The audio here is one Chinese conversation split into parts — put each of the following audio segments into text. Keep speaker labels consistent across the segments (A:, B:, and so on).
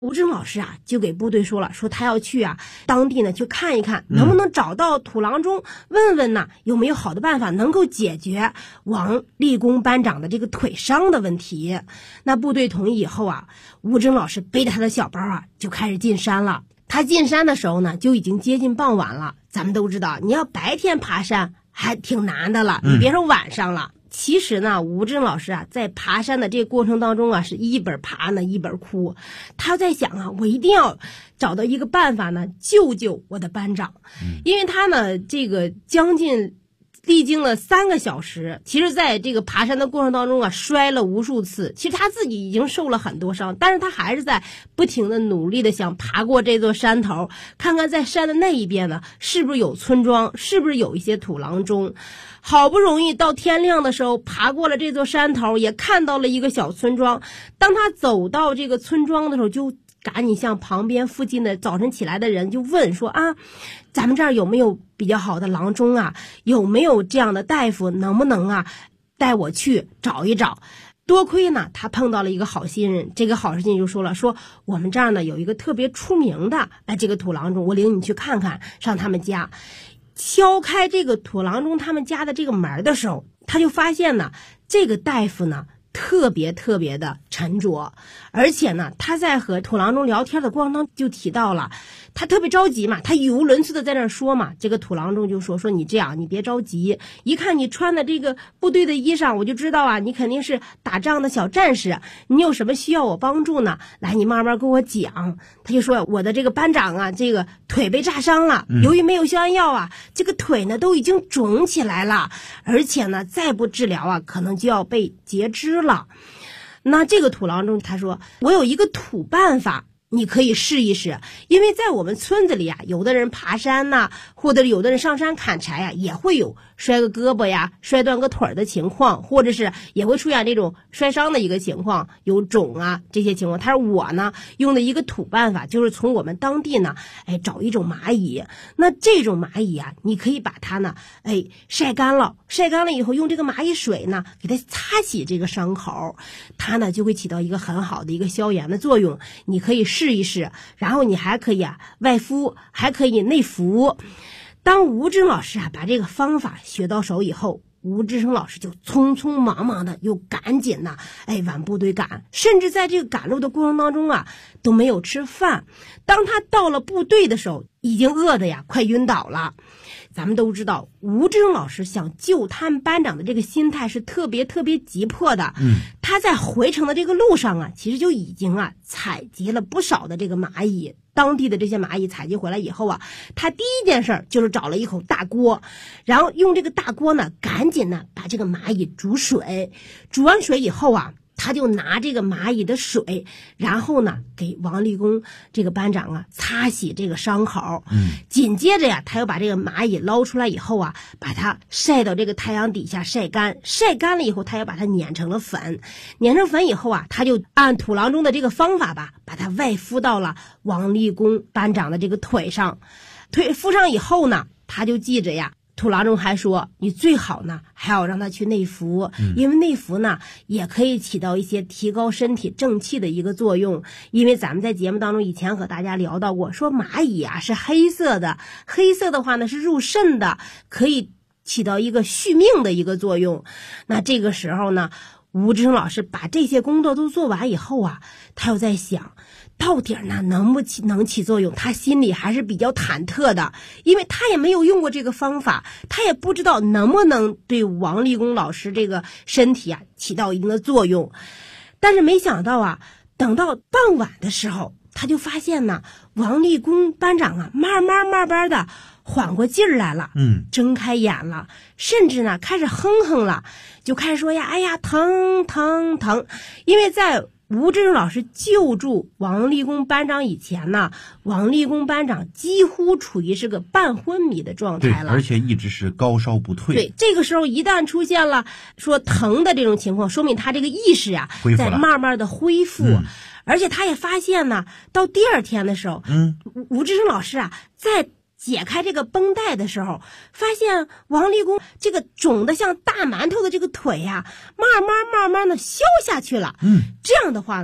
A: 吴志老师啊，就给部队说了，说他要去啊当地呢去看一看，能不能找到土郎中，问问呢有没有好的办法能够解决王立功班长的这个腿伤的问题。那部队同意以后啊，吴志老师背着他的小包啊就开始进山了。他进山的时候呢，就已经接近傍晚了。咱们都知道，你要白天爬山还挺难的了，你别说晚上了。其实呢，吴志老师啊，在爬山的这个过程当中啊，是一本爬呢一本哭。他在想啊，我一定要找到一个办法呢，救救我的班长。因为他呢，这个历经了3个小时，其实在这个爬山的过程当中啊，摔了无数次。其实他自己已经受了很多伤，但是他还是在不停的努力的想爬过这座山头，看看在山的那一边呢，是不是有村庄，是不是有一些土郎中。好不容易到天亮的时候，爬过了这座山头，也看到了一个小村庄。当他走到这个村庄的时候，就赶紧向旁边附近的早晨起来的人就问说啊，咱们这儿有没有比较好的郎中啊？有没有这样的大夫？能不能啊带我去找一找？多亏呢他碰到了一个好心人，这个好心人就说了，说我们这儿呢有一个特别出名的这个土郎中，我领你去看看，上他们家。敲开这个土郎中他们家的这个门的时候，他就发现呢，这个大夫呢特别的沉着，而且呢他在和土郎中聊天的过程当中就提到了，他特别着急嘛，他语无伦次的在那说嘛。这个土郎中就说你这样，你别着急，一看你穿的这个部队的衣裳，我就知道啊，你肯定是打仗的小战士，你有什么需要我帮助呢？来，你慢慢跟我讲。他就说我的这个班长啊，这个腿被炸伤了，由于没有消炎药啊，这个腿呢都已经肿起来了，而且呢再不治疗啊，可能就要被截肢了。那这个土郎中他说，我有一个土办法，你可以试一试。因为在我们村子里啊，有的人爬山呐，或者有的人上山砍柴啊，也会有摔个胳膊呀，摔断个腿的情况，或者是也会出现这种摔伤的一个情况，有肿啊这些情况。他说我呢用的一个土办法，就是从我们当地呢找一种蚂蚁。那这种蚂蚁啊，你可以把它呢晒干了以后，用这个蚂蚁水呢给它擦洗这个伤口，它呢就会起到一个很好的一个消炎的作用。你可以试一试，然后你还可以外敷，还可以内服。当吴志老师把这个方法学到手以后，吴志生老师就匆匆忙忙的又赶紧往部队赶，甚至在这个赶路的过程当中都没有吃饭。当他到了部队的时候，已经饿得快晕倒了。咱们都知道，吴志生老师想救他们班长的这个心态是特别急迫的。他在回程的这个路上其实就已经采集了不少的这个蚂蚁。当地的这些蚂蚁采集回来以后他第一件事就是找了一口大锅，然后用这个大锅呢，赶紧呢把这个蚂蚁煮水。煮完水以后他就拿这个蚂蚁的水，然后呢给王立功这个班长擦洗这个伤口。紧接着他又把这个蚂蚁捞出来以后把它晒到这个太阳底下晒干。晒干了以后，他又把它碾成了粉。碾成粉以后他就按土郎中的这个方法把它外敷到了王立功班长的这个腿上。腿敷上以后呢，他就记着土郎中还说，你最好呢还要让他去内服，因为内服呢也可以起到一些提高身体正气的一个作用。因为咱们在节目当中以前和大家聊到过，说蚂蚁是黑色的，黑色的话呢是入肾的，可以起到一个续命的一个作用。那这个时候呢，吴志生老师把这些工作都做完以后他又在想，到底呢能起作用？他心里还是比较忐忑的，因为他也没有用过这个方法，他也不知道能不能对王立功老师这个身体起到一定的作用。但是没想到等到傍晚的时候，他就发现呢，王立功班长慢慢的缓过劲儿来了，睁开眼了，甚至呢开始哼哼了，就开始说哎呀疼。因为在吴志生老师救助王立功班长以前呢，王立功班长几乎处于是个半昏迷的状态了，
B: 而且一直是高烧不退。
A: 对，这个时候一旦出现了说疼的这种情况，说明他这个意识在慢慢的恢复。而且他也发现呢，到第二天的时候，吴志生老师在解开这个绷带的时候，发现王立功这个肿得像大馒头的这个腿慢慢的消下去了。这样的话呢，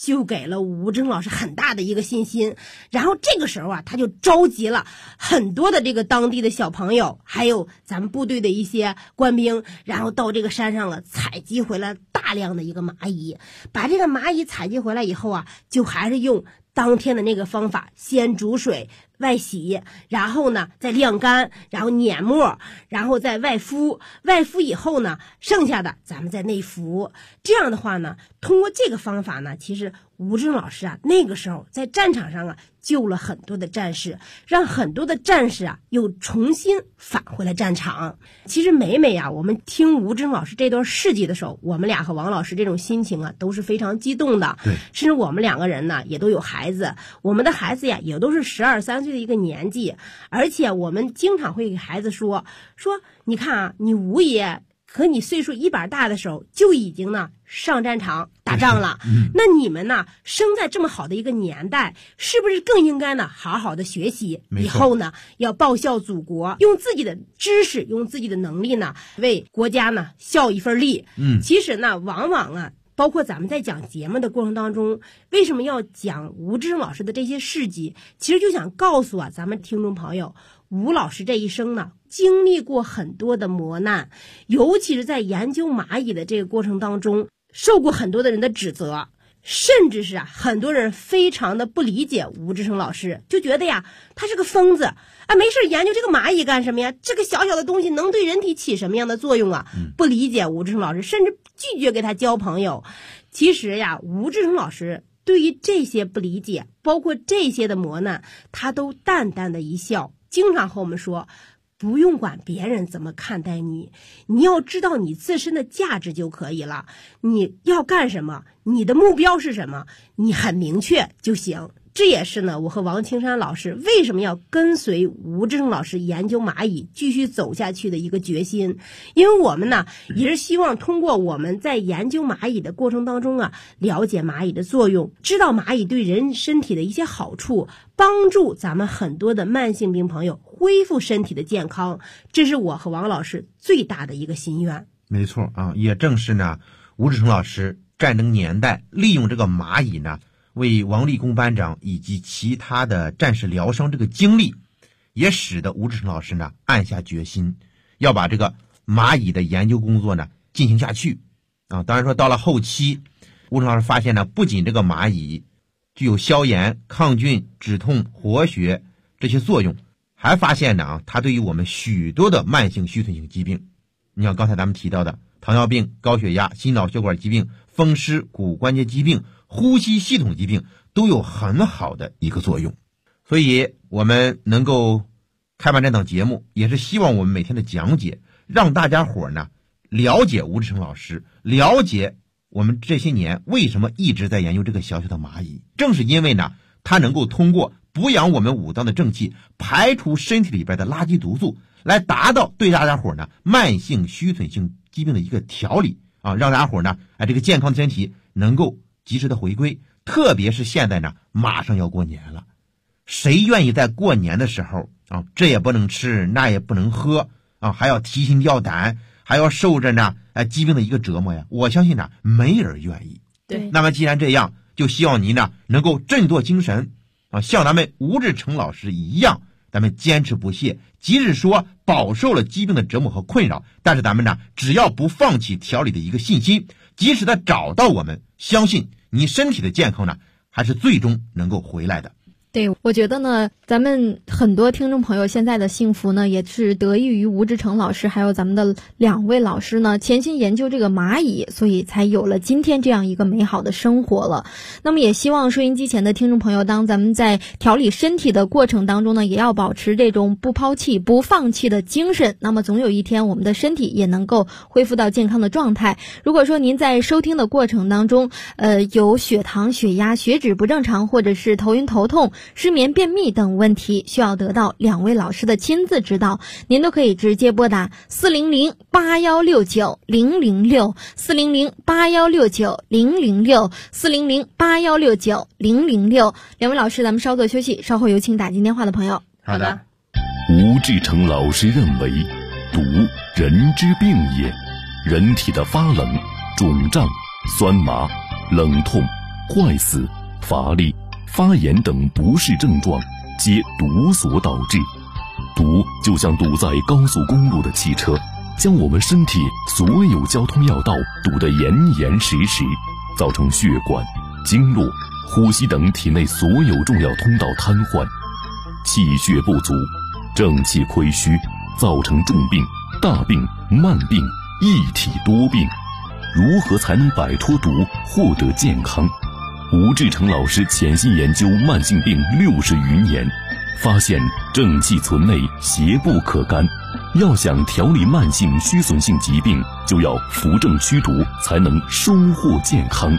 A: 就给了吴志成老师很大的一个信心。然后这个时候啊，他就召集了很多的这个当地的小朋友，还有咱们部队的一些官兵，然后到这个山上了，采集回来大量的一个蚂蚁。把这个蚂蚁采集回来以后啊，就还是用当天的那个方法，先煮水外洗，然后呢再晾干，然后碾末，然后再外敷。外敷以后呢，剩下的咱们再内服。这样的话呢，通过这个方法呢，其实吴志成老师啊，那个时候在战场上啊，救了很多的战士，让很多的战士啊又重新返回了战场。其实每啊，我们听吴志成老师这段事迹的时候，我们俩和王老师这种心情啊，都是非常激动的。
B: 对，
A: 甚至我们两个人呢，也都有孩子，我们的孩子呀，也都是12、13岁的一个年纪，而且我们经常会给孩子说，你看啊，你吴爷和你岁数一把大的时候就已经呢上战场打仗了，那你们呢生在这么好的一个年代，是不是更应该呢好好的学习，以后呢要报效祖国，用自己的知识，用自己的能力呢为国家呢效一份力。其实呢往往啊，包括咱们在讲节目的过程当中，为什么要讲吴志成老师的这些事迹，其实就想告诉啊咱们听众朋友，吴老师这一生呢经历过很多的磨难，尤其是在研究蚂蚁的这个过程当中，受过很多的人的指责，甚至是很多人非常的不理解吴志成老师，就觉得呀他是个疯子啊，没事研究这个蚂蚁干什么呀？这个小小的东西能对人体起什么样的作用啊？不理解吴志成老师，甚至拒绝给他交朋友。其实呀，吴志成老师对于这些不理解，包括这些的磨难，他都淡淡的一笑，经常和我们说，不用管别人怎么看待你，你要知道你自身的价值就可以了。你要干什么，你的目标是什么，你很明确就行。这也是呢，我和王青山老师为什么要跟随吴志成老师研究蚂蚁继续走下去的一个决心。因为我们呢也是希望通过我们在研究蚂蚁的过程当中啊，了解蚂蚁的作用，知道蚂蚁对人身体的一些好处，帮助咱们很多的慢性病朋友恢复身体的健康。这是我和王老师最大的一个心愿。
C: 没错啊，也正是呢，吴志成老师战争年代利用这个蚂蚁呢，为王立功班长以及其他的战士疗伤这个经历，也使得吴志成老师呢暗下决心，要把这个蚂蚁的研究工作呢进行下去啊。当然说到了后期，吴志成老师发现呢，不仅这个蚂蚁具有消炎、抗菌、止痛、活血这些作用，还发现呢它对于我们许多的慢性虚损性疾病，你像刚才咱们提到的糖尿病、高血压、心脑血管疾病、风湿骨关节疾病、呼吸系统疾病都有很好的一个作用。所以我们能够开办这档节目，也是希望我们每天的讲解让大家伙呢了解吴志成老师，了解我们这些年为什么一直在研究这个小小的蚂蚁。正是因为呢它能够通过补养我们武脏的正气，排除身体里边的垃圾毒素，来达到对大家伙呢慢性虚损性疾病的一个调理啊，让大家伙呢这个健康的身体能够及时的回归。特别是现在呢马上要过年了，谁愿意在过年的时候啊这也不能吃那也不能喝啊，还要提心吊胆，还要受着呢疾病的一个折磨呀？我相信呢没人愿意。
A: 对，
C: 那么既然这样，就希望您呢能够振作精神啊，像咱们吴志成老师一样，咱们坚持不懈，即使说饱受了疾病的折磨和困扰，但是咱们呢只要不放弃调理的一个信心，及时的找到我们，相信你身体的健康呢还是最终能够回来的。
D: 对，我觉得呢，咱们很多听众朋友现在的幸福呢，也是得益于吴志成老师，还有咱们的2位老师呢，潜心研究这个蚂蚁，所以才有了今天这样一个美好的生活了。那么也希望收音机前的听众朋友，当咱们在调理身体的过程当中呢，也要保持这种不抛弃、不放弃的精神。那么总有一天，我们的身体也能够恢复到健康的状态。如果说您在收听的过程当中，有血糖、血压、血脂不正常，或者是头晕头痛、失眠、便秘等问题，需要得到2位老师的亲自指导，您都可以直接拨打400-8169-006 400-8169-006 400-8169-006。2位老师，咱们稍作休息，稍后有请打进电话的朋友。
C: 好的。
E: 吴志成老师认为，毒人之病也，人体的发冷、肿胀、酸麻、冷痛、 坏死、乏力、发炎等不适症状，皆毒所导致。毒就像堵在高速公路的汽车，将我们身体所有交通要道堵得严严实实，造成血管、经络、呼吸等体内所有重要通道瘫痪，气血不足，正气亏虚，造成重病、大病、慢病、一体多病。如何才能摆脱毒，获得健康？吴志诚老师潜心研究慢性病60余年，发现正气存内，邪不可干。要想调理慢性虚损性疾病，就要扶正驱毒，才能收获健康。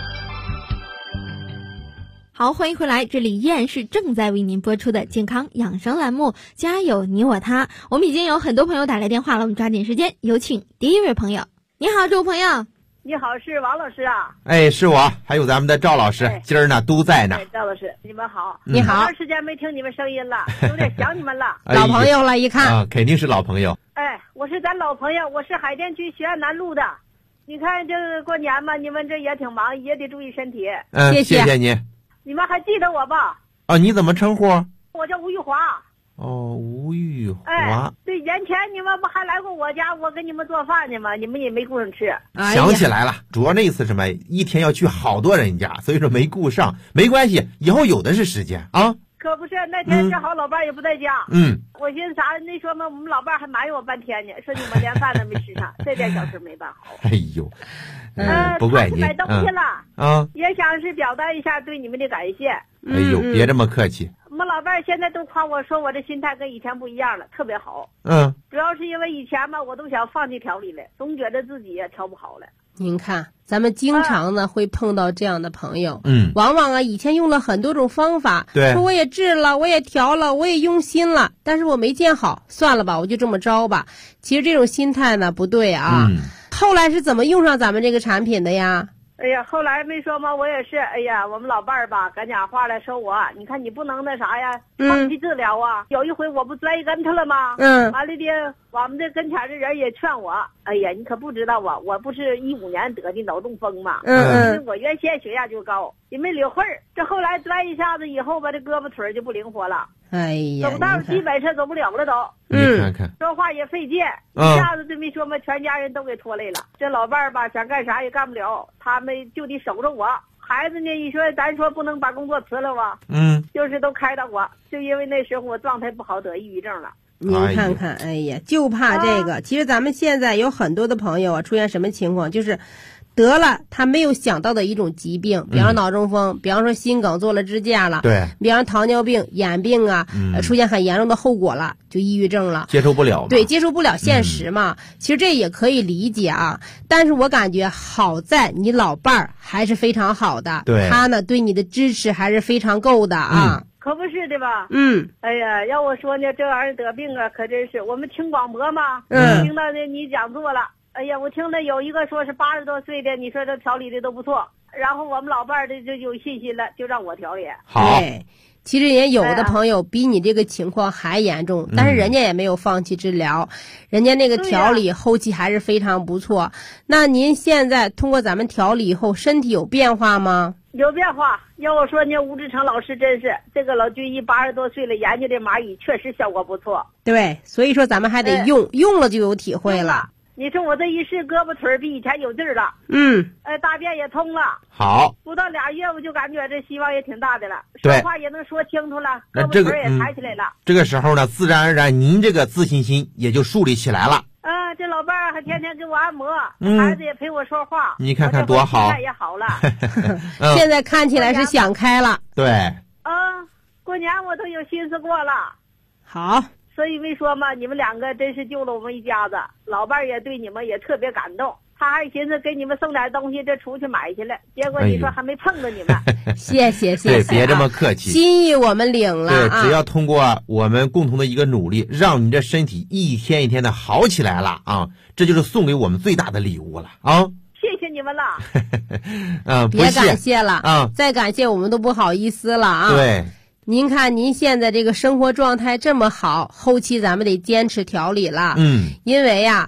D: 好，欢迎回来，这里依然是正在为您播出的健康养生栏目，家有你我他。我们已经有很多朋友打来电话了，我们抓紧时间，有请第一位朋友。你好，这位朋友。
F: 你好，是王老师啊？
C: 哎，是我，还有咱们的赵老师，今儿呢都在呢。
F: 赵老师，你们好。
A: 你好。
F: 长时间没听你们声音了，有点想你们了。
A: 老朋友了，一看
C: 啊，肯定是老朋友。
F: 哎，我是咱老朋友，我是海淀区学院南路的。你看这个过年嘛，你们这也挺忙，也得注意身体。
C: 谢谢您。
F: 你们还记得我吧？
C: 哦，你怎么称呼？
F: 我叫吴玉华。
C: 哦，吴玉华。
F: 哎，对，年前你们不还来过我家，我给你们做饭去吗？你们也没顾上吃。
C: 想起来了，主要那次什么，一天要去好多人家，所以说没顾上。没关系，以后有的是时间啊。
F: 可不是，那天正好老伴也不在家。我寻思啥？那说嘛，我们老伴还埋怨我半天呢，说你们连饭都没吃上，这点小事没办好。
C: 哎呦，不怪你。
F: 买东西了
C: 啊，
F: 也想是表达一下对你们的感谢。
C: 哎呦，别这么客气。
F: 我们老伴现在都夸我说我这心态跟以前不一样了，特别好。主要是因为以前嘛，我都想放弃调理了，总觉得自己也调不好了。
A: 您看，咱们经常呢会碰到这样的朋友，往往啊以前用了很多种方法，
C: 对，
A: 说我也治了，我也调了，我也用心了，但是我没见好，算了吧，我就这么着吧。其实这种心态呢不对啊。后来是怎么用上咱们这个产品的呀？
F: 哎呀，后来没说嘛，我也是，哎呀，我们老伴儿吧，赶讲话来说我，你看你不能那啥呀，放弃治疗啊。有一回我不摔一跟头了吗？完了的，我们这跟前的人也劝我，哎呀，你可不知道啊，我不是15年得的脑中风嘛，因为我原先血压就高，也没领会儿，这后来摔一下子以后吧，这胳膊腿就不灵活了。
A: 哎呀，
F: 走道基本上走不了了都。
C: 你看看，
F: 说话也费劲，一下子就没说嘛，全家人都给拖累了。这老伴儿吧，想干啥也干不了，他们就得守着我。孩子呢，一说咱说不能把工作辞了吧，就是都开导我，就因为那时候我状态不好，得抑郁症了。
A: 您看看，哎呀，就怕这个。其实咱们现在有很多的朋友啊，出现什么情况，就是得了他没有想到的一种疾病，比方说脑中风，比方说心梗做了支架了，
C: 对，
A: 比方说糖尿病、眼病啊，出现很严重的后果了，就抑郁症了，
C: 接受不了，
A: 对，接受不了现实嘛。其实这也可以理解啊，但是我感觉好在你老伴儿还是非常好的，
C: 对，
A: 他呢对你的支持还是非常够的啊。
F: 可不是的吧？哎呀，要我说呢，这玩意儿得病啊，可真是。我们听广播嘛，听到那你讲座了。哎呀，我听了有一个说是80多岁的，你说这调理的都不错。然后我们老伴儿的就有信心了，就让我调理。
C: 好，
A: 其实也有的朋友比你这个情况还严重，但是人家也没有放弃治疗，人家那个调理后期还是非常不错。那您现在通过咱们调理以后，身体有变化吗？
F: 有变化。要我说呢，吴志诚老师真是这个老军医80多岁了，研究这蚂蚁确实效果不错。
A: 对，所以说咱们还得用，用了就有体会了。
F: 你说我这一试，胳膊腿比以前有劲儿了。大便也通了。
C: 好，
F: 不到2月我就感觉这希望也挺大的了，
C: 说
F: 话也能说清楚了，胳膊腿也抬起来了。
C: 这个时候呢，自然而然您这个自信心也就树立起来了。
F: 这老伴儿还天天给我按摩，孩子也陪我说话，
C: 你看看多好，
F: 心态也好了。
A: 现在看起来是想开了。
C: 对。
F: 过年我都有心思过了。
A: 好。
F: 所以没说嘛，你们两个真是救了我们一家子，老伴儿也对你们也特别感动，他还寻思给你们送点东西，这出去买去了，结果你说还没碰着你们。
A: 谢谢，
C: 对，别这么客气，
A: 心意我们领了。
C: 对，只要通过我们共同的一个努力，让你这身体一天一天的好起来了啊，这就是送给我们最大的礼物了啊！
F: 谢谢你们了。
A: 别感谢了啊，再感谢我们都不好意思了啊。
C: 对。
A: 您看您现在这个生活状态这么好，后期咱们得坚持调理了。因为呀，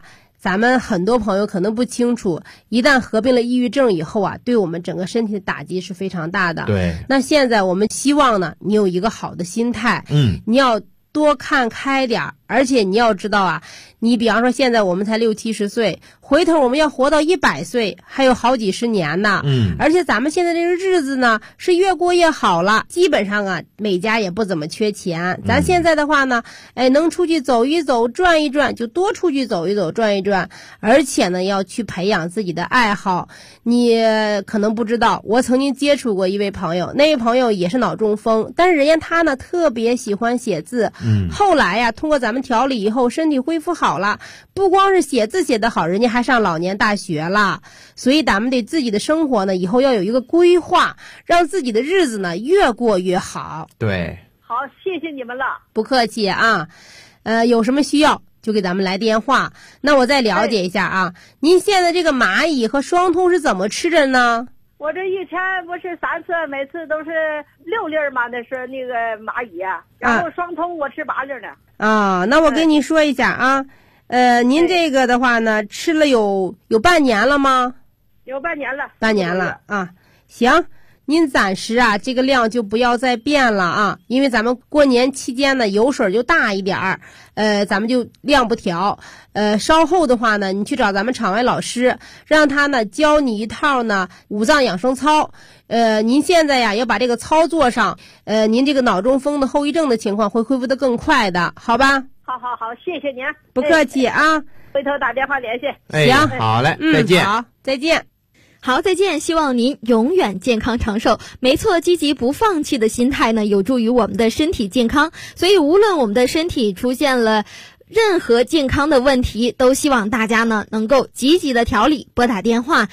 A: 咱们很多朋友可能不清楚，一旦合并了抑郁症以后啊，对我们整个身体的打击是非常大的。
C: 对。
A: 那现在我们希望呢，你有一个好的心态，你要多看开点儿，而且你要知道啊，你比方说现在我们才60、70岁，回头我们要活到100岁，还有好几十年呢。而且咱们现在这个日子呢是越过越好了，基本上啊每家也不怎么缺钱。咱现在的话呢，能出去走一走、转一转，就多出去走一走、转一转。而且呢，要去培养自己的爱好。你可能不知道，我曾经接触过一位朋友，那位朋友也是脑中风，但是人家他呢特别喜欢写字。后来呀，通过咱们调理以后，身体恢复好了，不光是写字写得好，人家还上老年大学了。所以咱们对自己的生活呢，以后要有一个规划，让自己的日子呢越过越好。
C: 对，
F: 好，谢谢你们了。
A: 不客气啊，有什么需要就给咱们来电话。那我再了解一下啊，您现在这个蚂蚁和双通是怎么吃的呢？
F: 我这一天不是3次，每次都是6粒嘛，那是那个蚂蚁啊，然后双通我吃8粒呢。
A: 那我跟你说一下啊，您这个的话呢，吃了有半年了吗？
F: 有半年了。
A: 半年了啊，行。您暂时啊，这个量就不要再变了啊，因为咱们过年期间呢，油水就大一点儿，咱们就量不调。稍后的话呢，你去找咱们场外老师，让他呢教你一套呢五脏养生操。您现在呀要把这个操作上，您这个脑中风的后遗症的情况会恢复得更快的，好吧？
F: 好，谢谢您。
A: 不客气啊，
F: 回头打电话联系。
A: 行，
C: 好嘞，再见。
A: 好，再见。
D: 好，再见！希望您永远健康长寿。没错，积极不放弃的心态呢，有助于我们的身体健康。所以，无论我们的身体出现了任何健康的问题，都希望大家呢能够积极的调理。拨打电话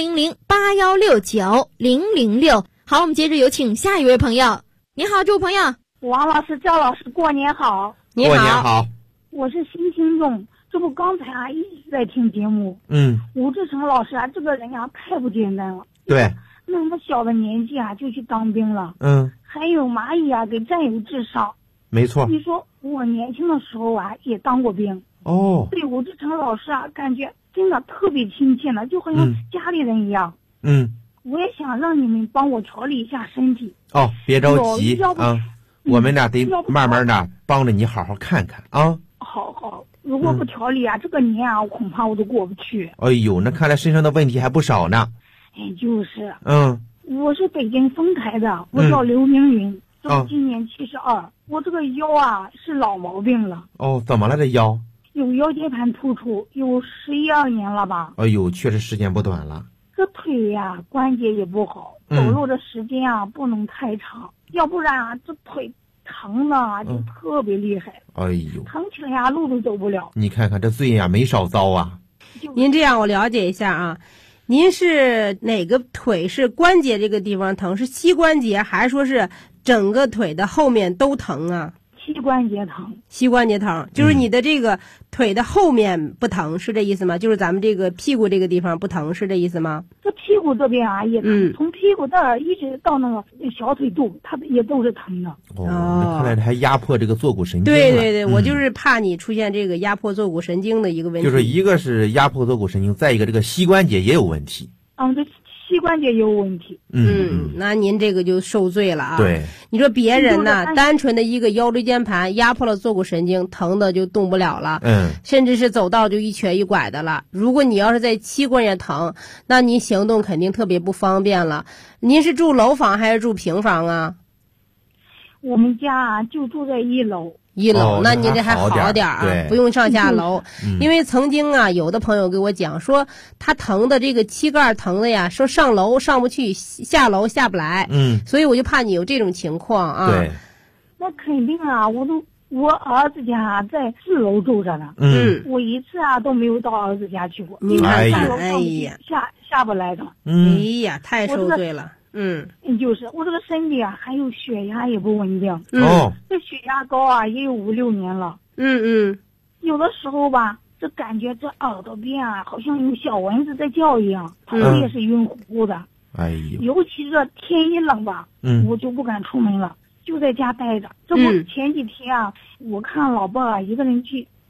D: 400-8169-006。好，我们接着有请下一位朋友。你好，这位朋友。
G: 王老师、赵老师，过年好！
A: 你好，
C: 过年好！
G: 我是新听众。这不刚才啊一直在听节目。吴志成老师啊，这个人呀太不简单了。
C: 对，
G: 那么小的年纪啊就去当兵了。还有蚂蚁啊给占有智商。
C: 没错。
G: 你说我年轻的时候啊也当过兵。对吴志成老师啊感觉真的特别亲切呢，就好像家里人一样。我也想让你们帮我调理一下身体。
C: 别着急啊，我们俩得慢慢的帮着你好好看看啊。
G: 好。如果不调理啊，这个年啊，恐怕我都过不去。
C: 哎呦，那看来身上的问题还不少呢。
G: 就是。我是北京丰台的，我叫刘明云，今年72。我这个腰啊是老毛病了。
C: 怎么了这腰？
G: 有腰间盘突出，有11、12年了吧。
C: 哎呦，确实时间不短了。
G: 这腿呀关节也不好，走路的时间啊不能太长，要不然啊这腿疼的就特别厉害。
C: 哎呦，
G: 疼起来呀路都走不了。
C: 你看看这罪呀没少遭啊。
A: 您这样我了解一下啊，您是哪个腿是关节这个地方疼，是膝关节还是说是整个腿的后面都疼啊？
G: 膝关节疼。
A: 膝关节疼就是你的这个腿的后面不疼，是这意思吗？就是咱们这个屁股这个地方不疼，是这意思吗？
G: 这屁股这边啊也疼，从屁股这儿一直到那个小腿肚，它也都是疼的。
C: 那看来还压迫这个坐骨神经了。
A: 对，我就是怕你出现这个压迫坐骨神经的一个问题。
C: 就是一个是压迫坐骨神经，再一个这个膝关节也有问题。
G: 这膝关节也有问题。
A: 那您这个就受罪了啊。
C: 对，
A: 你说别人呢，单纯的一个腰椎间盘压迫了坐骨神经，疼的就动不了了。甚至是走道就一瘸一拐的了。如果你要是在膝关节疼，那您行动肯定特别不方便了。您是住楼房还是住平房啊？
G: 我们家啊就住在1楼。
A: 那您这还好点啊，不用上下楼。因为曾经啊，有的朋友给我讲说，他疼的这个膝盖疼的呀，说上楼上不去，下楼下不来。所以我就怕你有这种情况啊。
C: 对，
G: 那肯定啊，我儿子家在4楼住着呢。我一次啊都没有到儿子家去过。
A: 你看，
G: 下不来的。
A: 太受罪了。
G: 就是我这个身体啊，还有血压也不稳定。这血压高啊，也有5、6年了。有的时候吧，这感觉这耳朵边啊，好像有小蚊子在叫一样，头也是晕乎乎的。尤其这天一冷吧，我就不敢出门了，就在家待着。这不前几天啊，我看老伴啊一个人去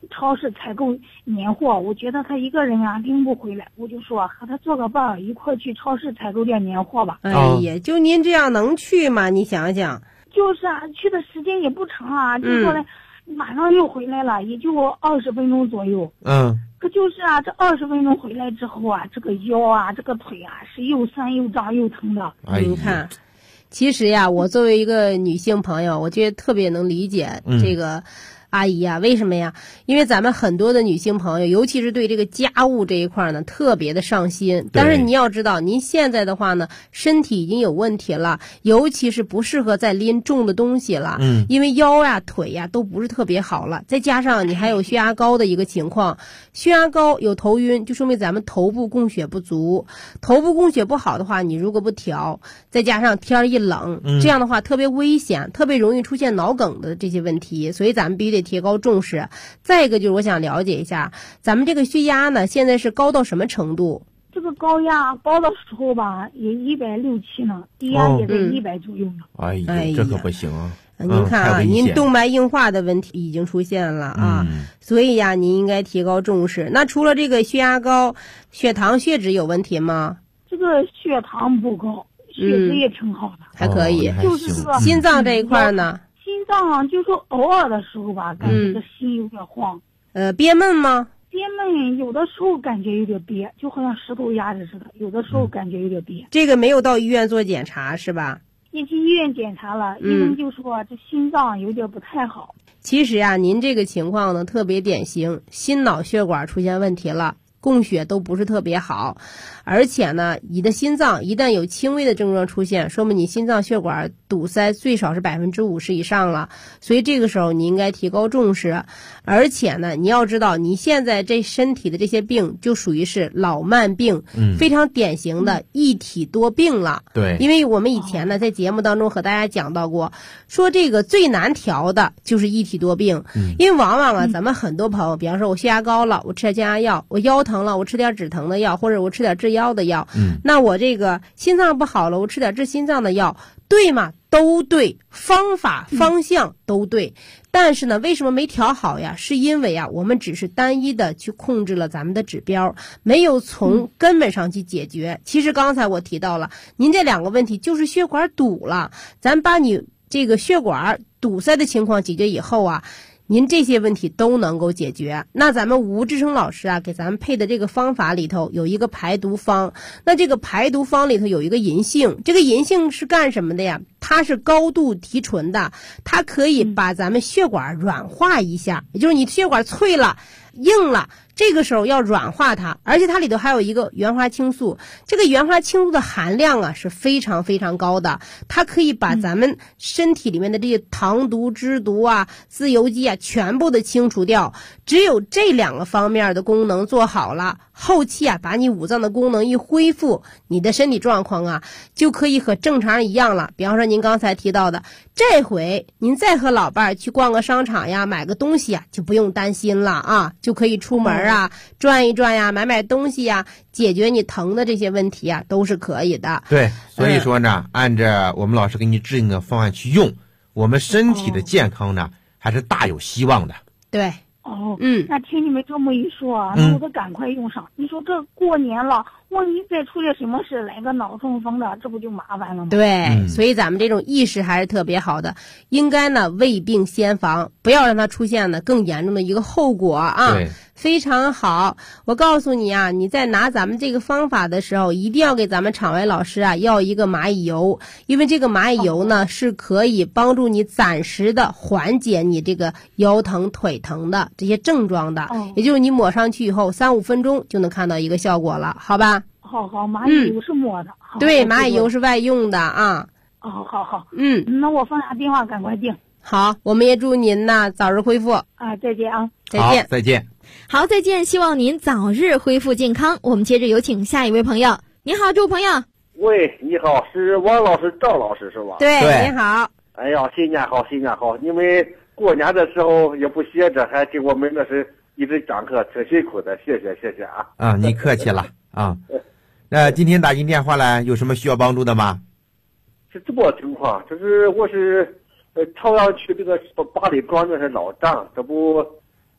G: 超市采购年货，我觉得他一个人啊拎不回来，我就说和他做个伴儿，一块去超市采购点年货吧。
A: 哎呀，就您这样能去吗？你想想。
G: 就是啊，去的时间也不长啊，就说来马上又回来了，也就20分钟左右。可就是啊，这20分钟回来之后啊，这个腰啊，这个腿啊，是又酸又胀又疼的。
A: 你看，其实呀，我作为一个女性朋友，我觉得特别能理解这个阿姨呀。为什么呀？因为咱们很多的女性朋友，尤其是对这个家务这一块呢，特别的上心。但是你要知道，您现在的话呢，身体已经有问题了，尤其是不适合再拎重的东西了。因为腰呀、腿呀都不是特别好了，再加上你还有血压高的一个情况，血压高有头晕，就说明咱们头部供血不足。头部供血不好的话，你如果不调，再加上天一冷，这样的话特别危险，特别容易出现脑梗的这些问题，所以咱们必须得提高重视。再一个就是我想了解一下，咱们这个血压呢，现在是高到什么程度？
G: 这个高压高的时候吧，也160、7呢，低压也在100左右呢。
C: 哎呀，这可不行啊！
A: 您看啊，您动脉硬化的问题已经出现了啊，所以呀，您应该提高重视。那除了这个血压高，血糖、血脂有问题吗？
G: 这个血糖不高，血脂也挺好的，
A: 还可以。
G: 就是这个
A: 心脏这一块呢？
G: 心脏就说偶尔的时候吧，感觉这个心有点慌。
A: 憋闷吗？
G: 憋闷，有的时候感觉有点憋，就好像石头压着似的，有的时候感觉有点憋。
A: 这个没有到医院做检查是吧？
G: 也去医院检查了，医生就说这心脏有点不太好。
A: 其实啊，您这个情况呢特别典型，心脑血管出现问题了，供血都不是特别好，而且呢，你的心脏一旦有轻微的症状出现，说明你心脏血管堵塞最少是50%以上了，所以这个时候你应该提高重视。而且呢，你要知道你现在这身体的这些病就属于是老慢病，非常典型的一体多病了。
C: 对，
A: 因为我们以前呢在节目当中和大家讲到过，说这个最难调的就是一体多病，因为往往啊咱们很多朋友，比方说我血压高了，我吃点降压药；我腰疼了，我吃点止疼的药，或者我吃点治腰的药。那我这个心脏不好了，我吃点治心脏的药，对吗？都对，方法方向都对，但是呢，为什么没调好呀？是因为啊，我们只是单一的去控制了咱们的指标，没有从根本上去解决。其实刚才我提到了，您这2个问题就是血管堵了，咱把你这个血管堵塞的情况解决以后啊，您这些问题都能够解决。那咱们吴志成老师啊，给咱们配的这个方法里头有一个排毒方，那这个排毒方里头有一个银杏，这个银杏是干什么的呀？它是高度提纯的，它可以把咱们血管软化一下，也就是你血管脆了、硬了，这个时候要软化它，而且它里头还有一个原花青素，这个原花青素的含量啊是非常非常高的，它可以把咱们身体里面的这些糖毒、脂毒啊、自由基啊全部的清除掉。只有这2个方面的功能做好了，后期啊把你五脏的功能一恢复，你的身体状况啊就可以和正常人一样了。比方说您刚才提到的，这回您再和老伴儿去逛个商场呀，买个东西啊，就不用担心了啊，就可以出门啊，转一转呀，买东西呀，解决你疼的这些问题啊，都是可以的。
C: 对，所以说呢，按照我们老师给你制定的方案去用，我们身体的健康呢还是大有希望的。
A: 对。
G: 那听你们这么一说啊，那我得赶快用上。你说这过年了，万一再出现什么事，来个脑中风的，这不就麻烦了吗？
A: 对，所以咱们这种意识还是特别好的，应该呢未病先防，不要让它出现呢更严重的一个后果啊。
C: 对，
A: 非常好。我告诉你啊，你在拿咱们这个方法的时候，一定要给咱们场外老师啊要一个蚂蚁油，因为这个蚂蚁油呢是可以帮助你暂时的缓解你这个腰疼、腿疼的这些症状的，也就是你抹上去以后3-5分钟就能看到一个效果了，好吧？
G: 好，蚂蚁油是抹的。
A: 对，蚂蚁油是外用的啊。
G: 好。
A: 那
G: 我放下电话，赶快订。
A: 好，我们也祝您呢早日恢复
G: 啊！再见啊！
A: 再见，
C: 再见。
D: 好，再见！希望您早日恢复健康。我们接着有请下一位朋友。你好，这位朋友。
H: 喂，你好，是王老师、赵老师是吧？
A: 对，你好。
H: 哎呀，新年好，新年好！你们过年的时候也不歇着，还给我们那是一直讲课，挺辛苦的，谢谢啊！
C: 啊，你客气了啊。那今天打进电话来，有什么需要帮助的吗？
H: 是这么情况，就是我是朝阳区这个八里庄那是老张，这不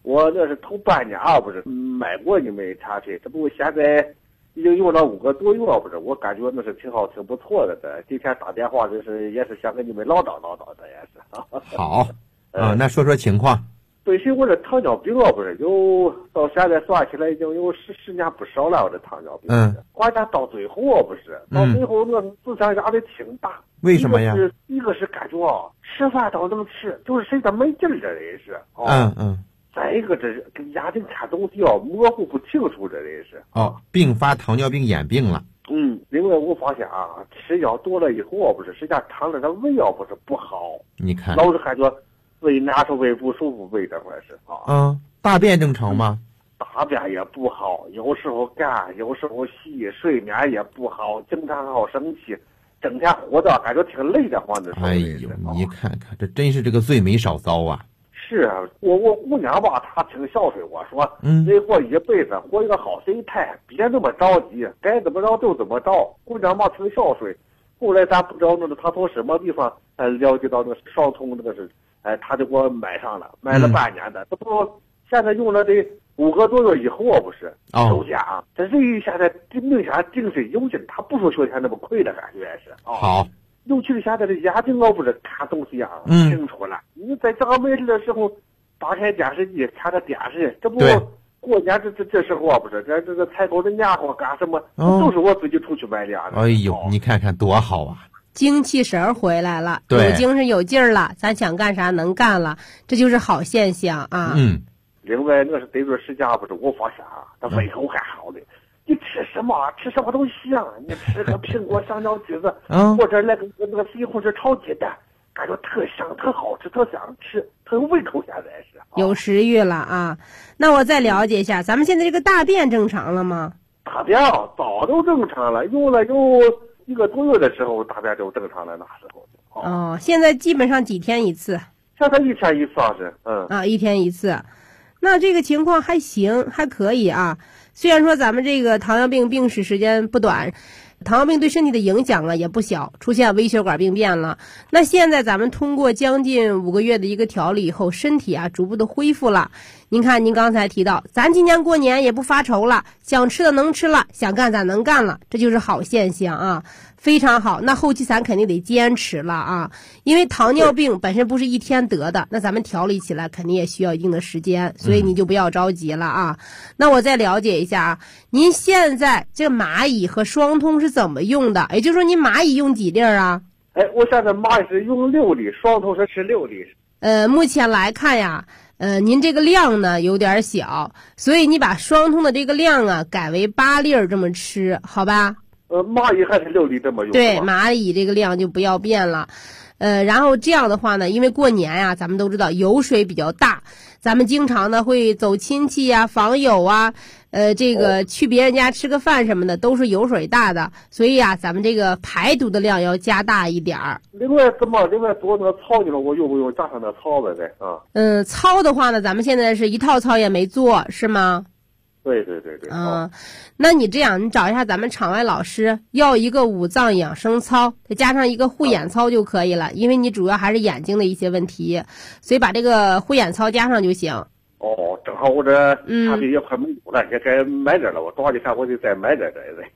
H: 我那是头半年啊，不是买过你们产品，这不现在已经用了5个多月，不是，我感觉那是挺好，挺不错的。今天打电话也是想跟你们唠叨唠叨的，也是。
C: 好，那说说情况。
H: 本身我这糖尿病啊，不是到现在算起来已经有10年不少了，我这糖尿病。关键到最后啊，不是到最后我思想压力挺大。
C: 为什么呀？
H: 一个是感觉吃饭都能吃，就是谁都没劲儿，这人是。再一个这是跟眼睛看东西模糊不清楚，这人是。
C: 并发糖尿病眼病了。
H: 另外我发现吃药多了以后不是，实际上躺着这胃不是不好。
C: 你看，
H: 老是感觉胃难受，胃不舒服，胃这块是
C: 大便正常吗？
H: 大便也不好，有时候干，有时候稀，睡眠也不好，经常好生气，整天活着感觉挺累的慌的。
C: 哎呦，你看看，这真是这个罪没少遭啊！
H: 是啊，我姑娘吧，她挺孝顺我说，人活一辈子，活一个好心态，别那么着急，该怎么着就怎么着。姑娘吧挺孝顺，后来咱不知道她从什么地方了解到那个双通那个是，她就给我买上了，买了半年的，这不现在用了这5个多月以后不是，首先这人现在明显精神有劲，他不说学前那么亏的感觉是
C: 好。
H: 尤其是现在的眼睛不是看东西清楚了。你在长没事的时候，打开电视机看着电视，这不过年这时候不是这采购的年货干什么，都是我自己出去买粮的。
C: 哎呦，你看看多好啊！
A: 精气神回来了，有精神有劲儿了，咱想干啥能干了，这就是好现象啊。
H: 另外那是这段时间不是我发现他胃口还好的。你吃什么都香，你吃个苹果香蕉橘子，或者那个西红柿炒鸡蛋，感觉特香特好吃特想吃，特有胃口。现在是
A: 有食欲了啊。那我再了解一下，咱们现在这个大便正常了吗？
H: 大便早都正常了，用了有1个多月的时候，大便就正常了，那时候。
A: 现在基本上几天一次？
H: 现在1天1次是
A: 1天1次。那这个情况还行，还可以啊。虽然说咱们这个糖尿病病史时间不短，糖尿病对身体的影响也不小，出现微血管病变了。那现在咱们通过将近5个月的一个调理以后，身体逐步的恢复了。您看您刚才提到，咱今年过年也不发愁了，想吃的能吃了，想干咱能干了，这就是好现象啊，非常好。那后期咱肯定得坚持了啊，因为糖尿病本身不是一天得的，那咱们调理起来肯定也需要一定的时间，所以你就不要着急了啊。那我再了解一下您现在这个蚂蚁和双通是怎么用的？也就是说您蚂蚁用几粒啊？
H: 我现在蚂蚁是用6粒，双通是吃6粒。
A: 目前来看呀，您这个量呢有点小，所以你把双通的这个量改为8粒这么吃，好吧？
H: 蚂蚁还是6粒这么用？
A: 对，蚂蚁这个量就不要变了。然后这样的话呢，因为过年咱们都知道油水比较大，咱们经常呢会走亲戚访友这个去别人家吃个饭什么的，都是油水大的，所以咱们这个排毒的量要加大一点儿。
H: 另外做那个糙呢，我用不用加上那糙呗？
A: 糙的话呢，咱们现在是一套糙也没做，是吗？
H: 对。
A: 那你这样，你找一下咱们场外老师，要一个5脏养生操，再加上一个护眼操就可以了，因为你主要还是眼睛的一些问题，所以把这个护眼操加上就行。
H: 正好我这产品也快没有了，也该买点了，我抓紧看我得再买点。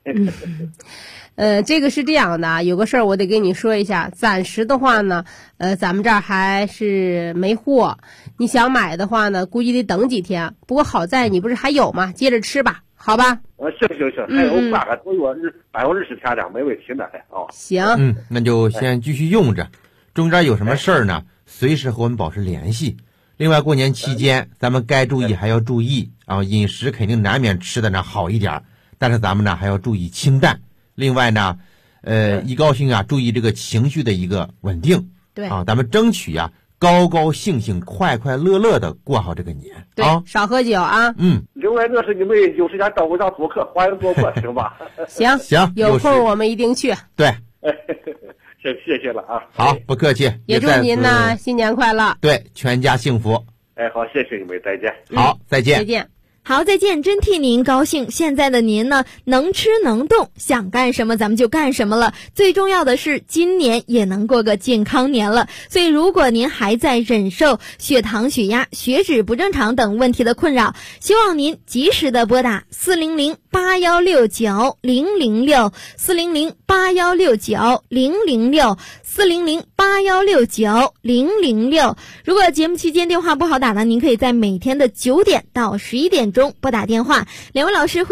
A: 这个是这样的，有个事儿我得跟你说一下，暂时的话呢，咱们这儿还是没货，你想买的话呢，估计得等几天。不过好在你不是还有吗？接着吃吧，好吧？
H: 行，还有半个多月，20天的，没问题的。
A: 行，
C: 那就先继续用着，中间有什么事儿呢，随时和我们保持联系。另外过年期间咱们该注意还要注意饮食肯定难免吃的好一点，但是咱们呢还要注意清淡。另外呢一高兴注意这个情绪的一个稳定。
A: 对
C: 咱们争取高高兴兴快快乐乐的过好这个年。
A: 对少喝酒啊。
H: 另外那是你们有时间到我家做客，欢迎做客行吧？
A: 行，有空我们一定去。
C: 对
H: 谢谢了啊。
C: 好，不客气。
A: 也祝您呢新年快乐。
C: 对，全家幸福。
H: 好，谢谢你们，再见。
C: 好，再见。
A: 再见。
D: 好，再见，真替您高兴。现在的您呢，能吃能动，想干什么咱们就干什么了。最重要的是，今年也能过个健康年了。所以，如果您还在忍受血糖、血压、血脂不正常等问题的困扰，希望您及时的拨打400-8169-006 400-8169-006 400-8169-006。如果节目期间电话不好打呢，您可以在每天的9点到11点钟拨打电话，两位老师会